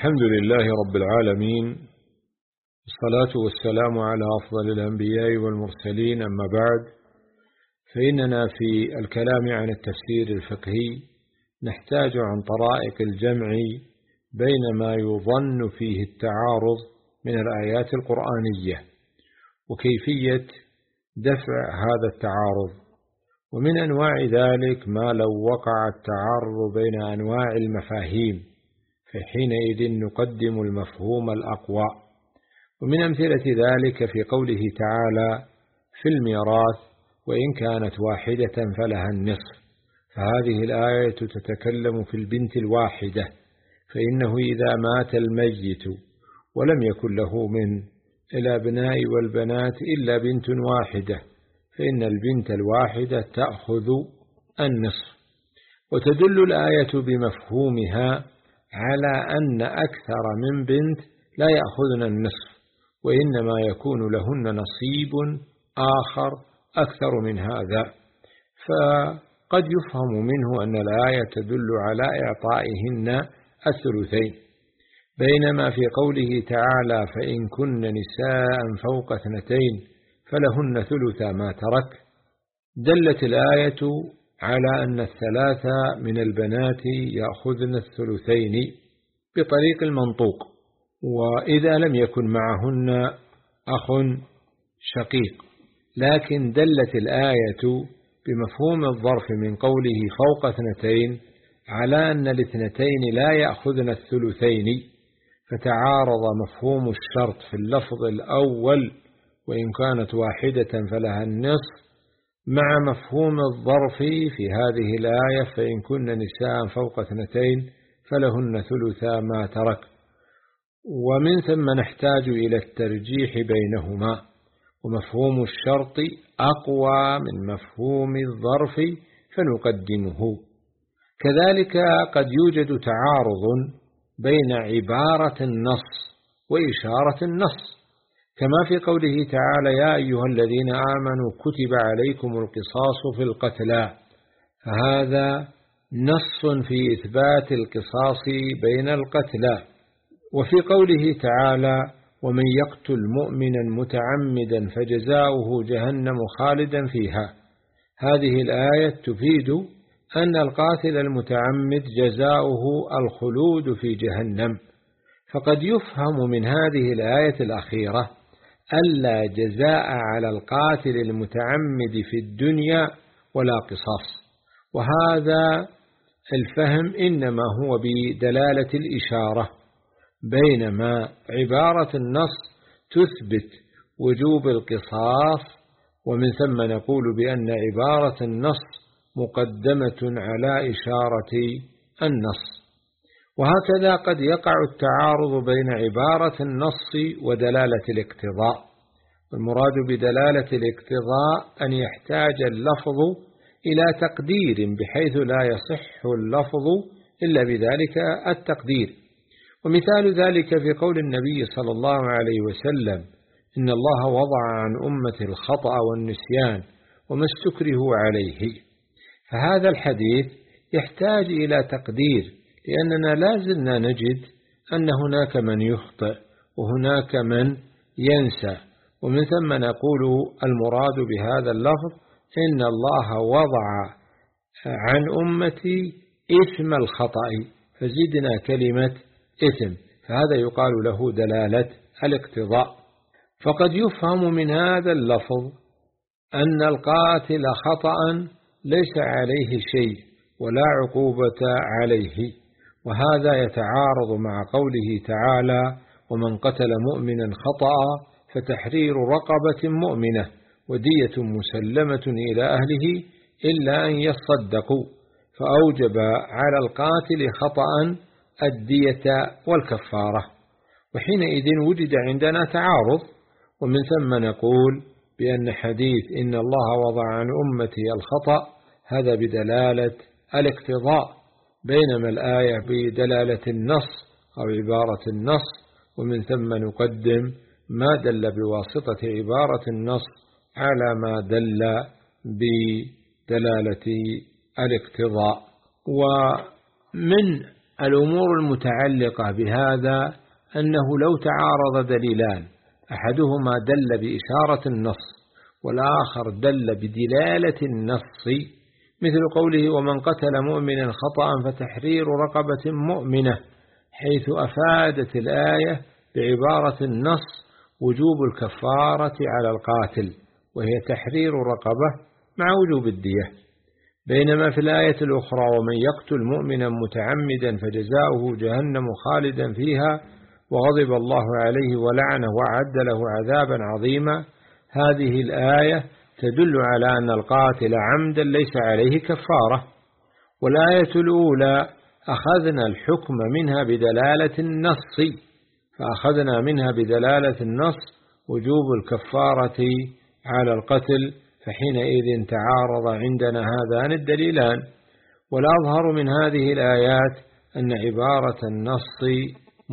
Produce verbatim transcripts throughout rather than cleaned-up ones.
الحمد لله رب العالمين، الصلاة والسلام على أفضل الأنبياء والمرسلين، أما بعد، فإننا في الكلام عن التفسير الفقهي نحتاج عن طرائق الجمع بين ما يظن فيه التعارض من الآيات القرآنية وكيفية دفع هذا التعارض. ومن أنواع ذلك ما لو وقع التعارض بين أنواع المفاهيم فحينئذ نقدم المفهوم الأقوى. ومن أمثلة ذلك في قوله تعالى في الميراث وإن كانت واحدة فلها النصف، فهذه الآية تتكلم في البنت الواحدة، فإنه إذا مات الميت ولم يكن له من الأبناء والبنات إلا بنت واحدة فإن البنت الواحدة تأخذ النصف. وتدل الآية بمفهومها على أن أكثر من بنت لا يأخذن النصف، وإنما يكون لهن نصيب آخر أكثر من هذا. فقد يفهم منه أن الآية تدل على إعطائهن الثلثين، بينما في قوله تعالى فإن كن نساء فوق اثنتين فلهن ثلث ما ترك، دلت الآية على أن الثلاثة من البنات يأخذن الثلثين بطريق المنطوق، وإذا لم يكن معهن أخ شقيق. لكن دلت الآية بمفهوم الظرف من قوله فوق اثنتين على أن الاثنتين لا يأخذن الثلثين، فتعارض مفهوم الشرط في اللفظ الأول وإن كانت واحدة فلها النصف مع مفهوم الظرف في هذه الآية فإن كن نساء فوق اثنتين فلهن ثلثا ما ترك. ومن ثم نحتاج إلى الترجيح بينهما، ومفهوم الشرط أقوى من مفهوم الظرف فنقدمه. كذلك قد يوجد تعارض بين عبارة النص وإشارة النص، كما في قوله تعالى يا أيها الذين آمنوا كتب عليكم القصاص في القتلى، فهذا نص في إثبات القصاص بين القتلى. وفي قوله تعالى ومن يقتل مؤمنا متعمدا فجزاؤه جهنم خالدا فيها، هذه الآية تفيد أن القاتل المتعمد جزاؤه الخلود في جهنم. فقد يفهم من هذه الآية الأخيرة ألا جزاء على القاتل المتعمد في الدنيا ولا قصاص، وهذا الفهم إنما هو بدلالة الإشارة، بينما عبارة النص تثبت وجوب القصاص، ومن ثم نقول بأن عبارة النص مقدمة على إشارة النص. وهكذا قد يقع التعارض بين عبارة النص ودلالة الاقتضاء. المراد بدلالة الاقتضاء أن يحتاج اللفظ إلى تقدير بحيث لا يصح اللفظ إلا بذلك التقدير. ومثال ذلك في قول النبي صلى الله عليه وسلم إن الله وضع عن أمة الخطأ والنسيان وما استكرهوا عليه، فهذا الحديث يحتاج إلى تقدير، لأننا لا زلنا نجد أن هناك من يخطئ وهناك من ينسى. ومن ثم نقول المراد بهذا اللفظ إن الله وضع عن أمتي إثم الخطأ، فزدنا كلمة إثم، فهذا يقال له دلالة الاقتضاء. فقد يفهم من هذا اللفظ أن القاتل خطأ ليس عليه شيء ولا عقوبة عليه، وهذا يتعارض مع قوله تعالى ومن قتل مؤمنا خطأ فتحرير رقبة مؤمنة ودية مسلمة إلى أهله إلا أن يصدقوا، فأوجب على القاتل خطأ الدية والكفارة. وحينئذ وجد عندنا تعارض، ومن ثم نقول بأن حديث إن الله وضع عن أمتي الخطأ هذا بدلالة الاقتضاء، بينما الآية بدلالة النص أو عبارة النص. ومن ثم نقدم ما دل بواسطة عبارة النص على ما دل بدلالة الاقتضاء. ومن الأمور المتعلقة بهذا أنه لو تعارض دليلان أحدهما دل بإشارة النص والآخر دل بدلالة النص، مثل قوله ومن قتل مؤمنا خطأ فتحرير رقبة مؤمنة، حيث أفادت الآية بعبارة النص وجوب الكفارة على القاتل وهي تحرير رقبة مع وجوب الدية، بينما في الآية الأخرى ومن يقتل مؤمنا متعمدا فجزاؤه جهنم خالدا فيها وغضب الله عليه ولعنه وأعد له عذابا عظيما، هذه الآية تدل على أن القاتل عمدا ليس عليه كفارة. والآية الأولى أخذنا الحكم منها بدلالة النص، فأخذنا منها بدلالة النص وجوب الكفارة على القتل، فحينئذ تعارض عندنا هذان الدليلان. والأظهر من هذه الآيات أن عبارة النص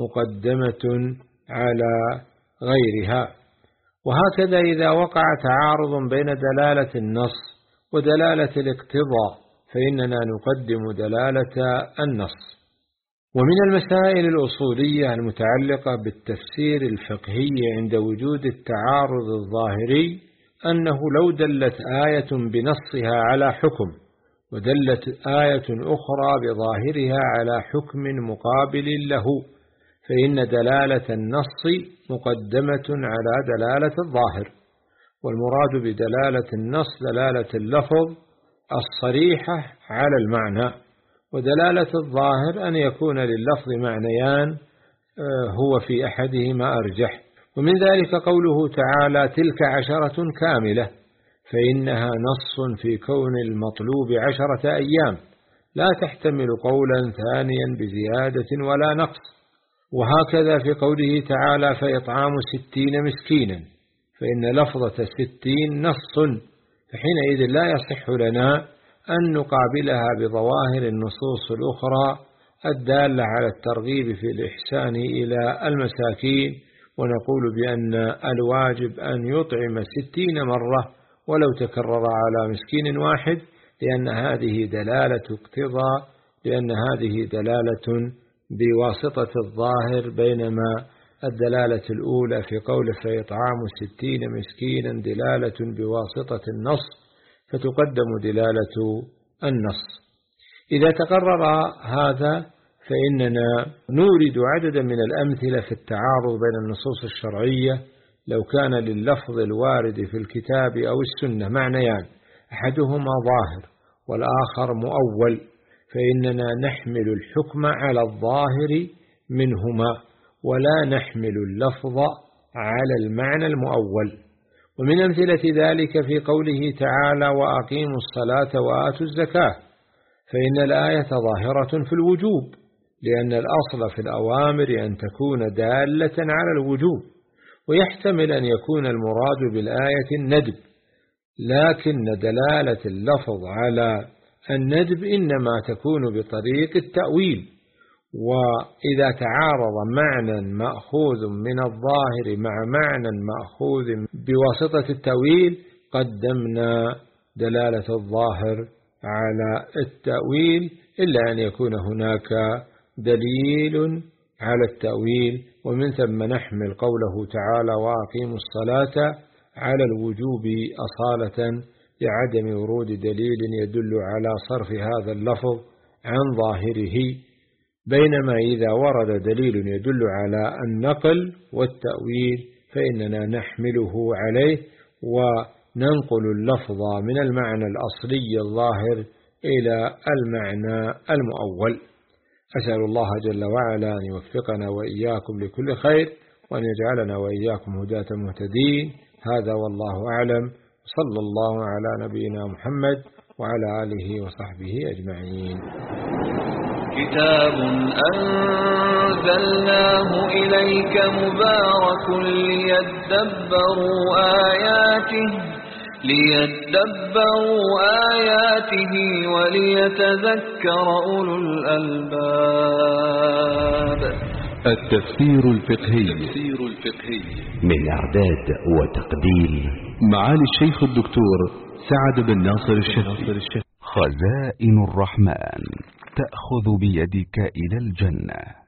مقدمة على غيرها. وهكذا إذا وقع تعارض بين دلالة النص ودلالة الاقتضاء فإننا نقدم دلالة النص. ومن المسائل الأصولية المتعلقة بالتفسير الفقهي عند وجود التعارض الظاهري أنه لو دلت آية بنصها على حكم ودلت آية أخرى بظاهرها على حكم مقابل له فإن دلالة النص مقدمة على دلالة الظاهر. والمراد بدلالة النص دلالة اللفظ الصريحة على المعنى، ودلالة الظاهر أن يكون لللفظ معنيان هو في أحدهما أرجح. ومن ذلك قوله تعالى تلك عشرة كاملة، فإنها نص في كون المطلوب عشرة أيام لا تحتمل قولا ثانيا بزيادة ولا نقص. وهكذا في قوله تعالى فإطعام ستين مسكينا، فإن لفظة ستين نص، فحينئذ لا يصح لنا أن نقابلها بظواهر النصوص الأخرى الدالة على الترغيب في الإحسان إلى المساكين ونقول بأن الواجب أن يطعم ستين مرة ولو تكرر على مسكين واحد، لأن هذه دلالة اقتضاء، لأن هذه دلالة بواسطة الظاهر، بينما الدلالة الأولى في قوله فإطعام ستين مسكينا دلالة بواسطة النص فتقدم دلالة النص. إذا تقرر هذا فإننا نورد عددا من الأمثلة في التعارض بين النصوص الشرعية لو كان لللفظ الوارد في الكتاب أو السنة معنيان أحدهما ظاهر والآخر مؤول، فإننا نحمل الحكم على الظاهر منهما ولا نحمل اللفظ على المعنى المؤول. ومن أمثلة ذلك في قوله تعالى وأقيموا الصلاة وآتوا الزكاة، فإن الآية ظاهرة في الوجوب، لأن الأصل في الأوامر أن تكون دالة على الوجوب، ويحتمل أن يكون المراد بالآية الندب، لكن دلالة اللفظ على الندب إنما تكون بطريق التأويل. وإذا تعارض معنى مأخوذ من الظاهر مع معنى مأخوذ بواسطة التأويل قدمنا دلالة الظاهر على التأويل، إلا أن يكون هناك دليل على التأويل، ومن ثم نحمل قوله تعالى وأقيموا الصلاة على الوجوب أصالة لعدم ورود دليل يدل على صرف هذا اللفظ عن ظاهره، بينما إذا ورد دليل يدل على النقل والتأويل فإننا نحمله عليه وننقل اللفظ من المعنى الأصلي الظاهر إلى المعنى المؤول. أسأل الله جل وعلا أن يوفقنا وإياكم لكل خير وأن يجعلنا وإياكم هداة مهتدين. هذا والله أعلم، صلى الله على نبينا محمد وعلى آله وصحبه أجمعين. كتاب أنزلناه إليك مبارك ليدبروا آياته ليدبروا آياته وليتذكر أولو الألباب. التفسير الفقهي من إعداد وتقديم معالي الشيخ الدكتور سعد بن ناصر الشهري. خزائن الرحمن تأخذ بيدك إلى الجنة.